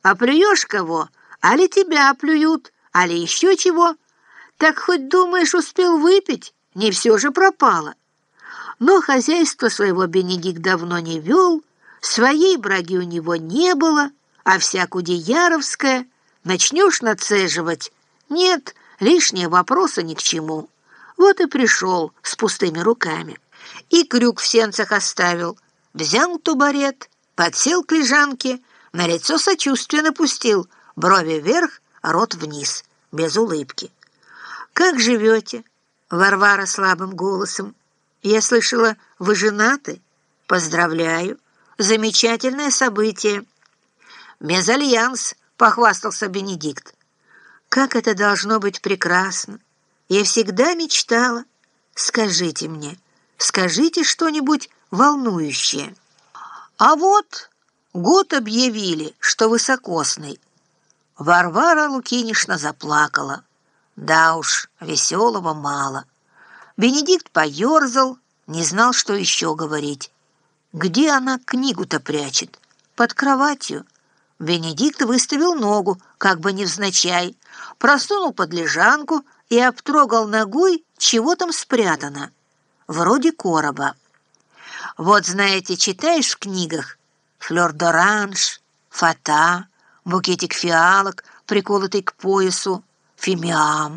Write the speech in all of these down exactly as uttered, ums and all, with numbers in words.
А плюешь кого, али тебя плюют, али еще чего. Так хоть, думаешь, успел выпить, не все же пропало. Но хозяйство своего Бенедикт давно не вел, своей браги у него не было, а вся кудеяровская начнешь нацеживать. Нет, лишние вопросы ни к чему. Вот и пришел с пустыми руками. И крюк в сенцах оставил, взял тубарет, подсел к лежанке, на лицо сочувствие напустил, брови вверх, рот вниз, без улыбки. «Как живете?» — Варвара слабым голосом. «Я слышала, вы женаты? Поздравляю! Замечательное событие!» «Мезальянс!» — похвастался Бенедикт. «Как это должно быть прекрасно! Я всегда мечтала. Скажите мне, скажите что-нибудь волнующее». «А вот год объявили, что высокосный». Варвара Лукинишна заплакала. Да уж, веселого мало. Бенедикт поерзал, не знал, что еще говорить. Где она книгу-то прячет? Под кроватью. Бенедикт выставил ногу, как бы невзначай, просунул под лежанку и обтрогал ногой, чего там спрятано. Вроде короба. Вот, знаете, читаешь в книгах флёр-д'оранж, фата, букетик фиалок, приколотый к поясу, фимиам.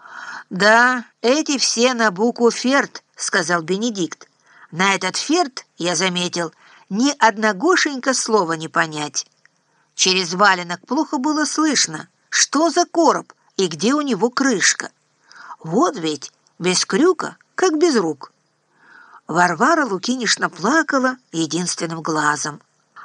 «Да, эти все на букву «ферт», — сказал Бенедикт. «На этот ферт, я заметил, ни одногошенько слова не понять. Через валенок плохо было слышно, что за короб и где у него крышка. Вот ведь без крюка, как без рук». Варвара Лукинишна плакала единственным глазом.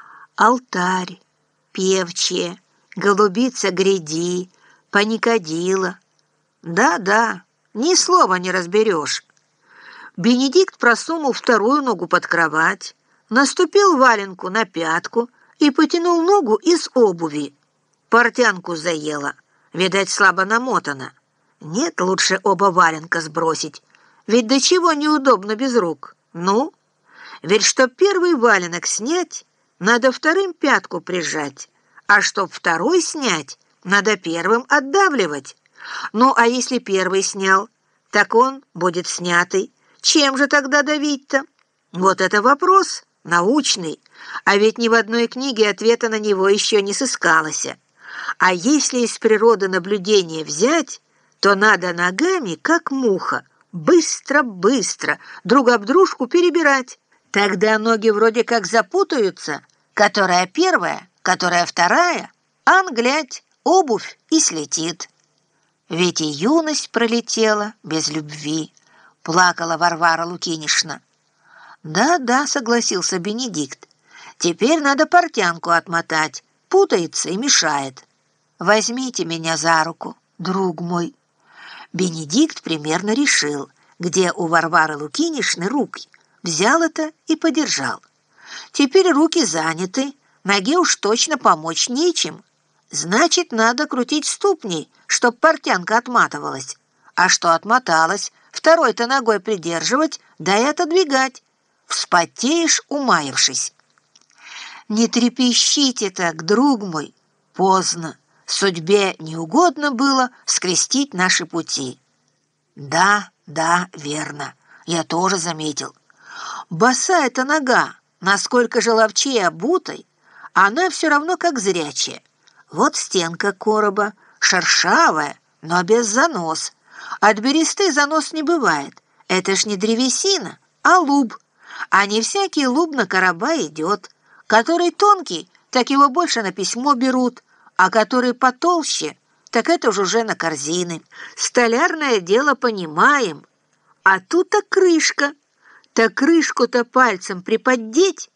Алтарь, певчие, голубица гряди, паникадила. Да-да, ни слова не разберешь. Бенедикт просунул вторую ногу под кровать, наступил валенку на пятку и потянул ногу из обуви. Портянку заела, видать, слабо намотана. Нет, лучше оба валенка сбросить, ведь до чего неудобно без рук. Ну, ведь чтоб первый валенок снять, надо вторым пятку прижать, а чтоб второй снять, надо первым отдавливать. Ну, а если первый снял, так он будет снятый. Чем же тогда давить-то? Вот это вопрос научный, а ведь ни в одной книге ответа на него еще не сыскалось. А если из природы наблюдения взять, то надо ногами, как муха, быстро-быстро друг об дружку перебирать. Тогда ноги вроде как запутаются, которая первая, которая вторая, ан глядь, обувь и слетит. Ведь и юность пролетела без любви, плакала Варвара Лукинишна. «Да-да», — согласился Бенедикт, — «теперь надо портянку отмотать, путается и мешает. Возьмите меня за руку, друг мой». Бенедикт примерно решил, где у Варвары Лукинишны руки, взял это и подержал. Теперь руки заняты, ноге уж точно помочь нечем. Значит, надо крутить ступней, чтоб портянка отматывалась. А что отмоталась, второй-то ногой придерживать, да и отодвигать. Вспотеешь, умаявшись. «Не трепещите так, друг мой. Поздно. Судьбе не угодно было скрестить наши пути». «Да, да, верно. Я тоже заметил. Босая эта нога, насколько же ловчей обутой, она все равно как зрячая. Вот стенка короба, шершавая, но без занос. От бересты занос не бывает. Это ж не древесина, а луб. А не всякий луб на короба идет. Который тонкий, так его больше на письмо берут, а который потолще, так это уж уже на корзины. Столярное дело понимаем. А тут-то крышка. Так крышку-то пальцем приподдеть.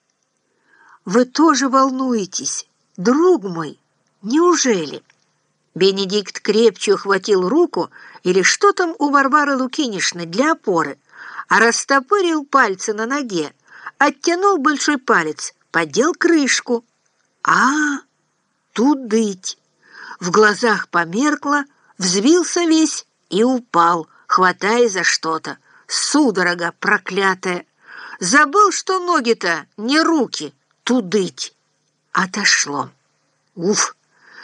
Вы тоже волнуетесь, друг мой. Неужели?» Бенедикт крепче ухватил руку, или что там у Варвары Лукинишны для опоры, а растопырил пальцы на ноге, оттянул большой палец, поддел крышку. А, тут дыть. В глазах померкло, взвился весь и упал, хватая за что-то. Судорога проклятая. Забыл, что ноги-то не руки, тудыть. Отошло. Уф!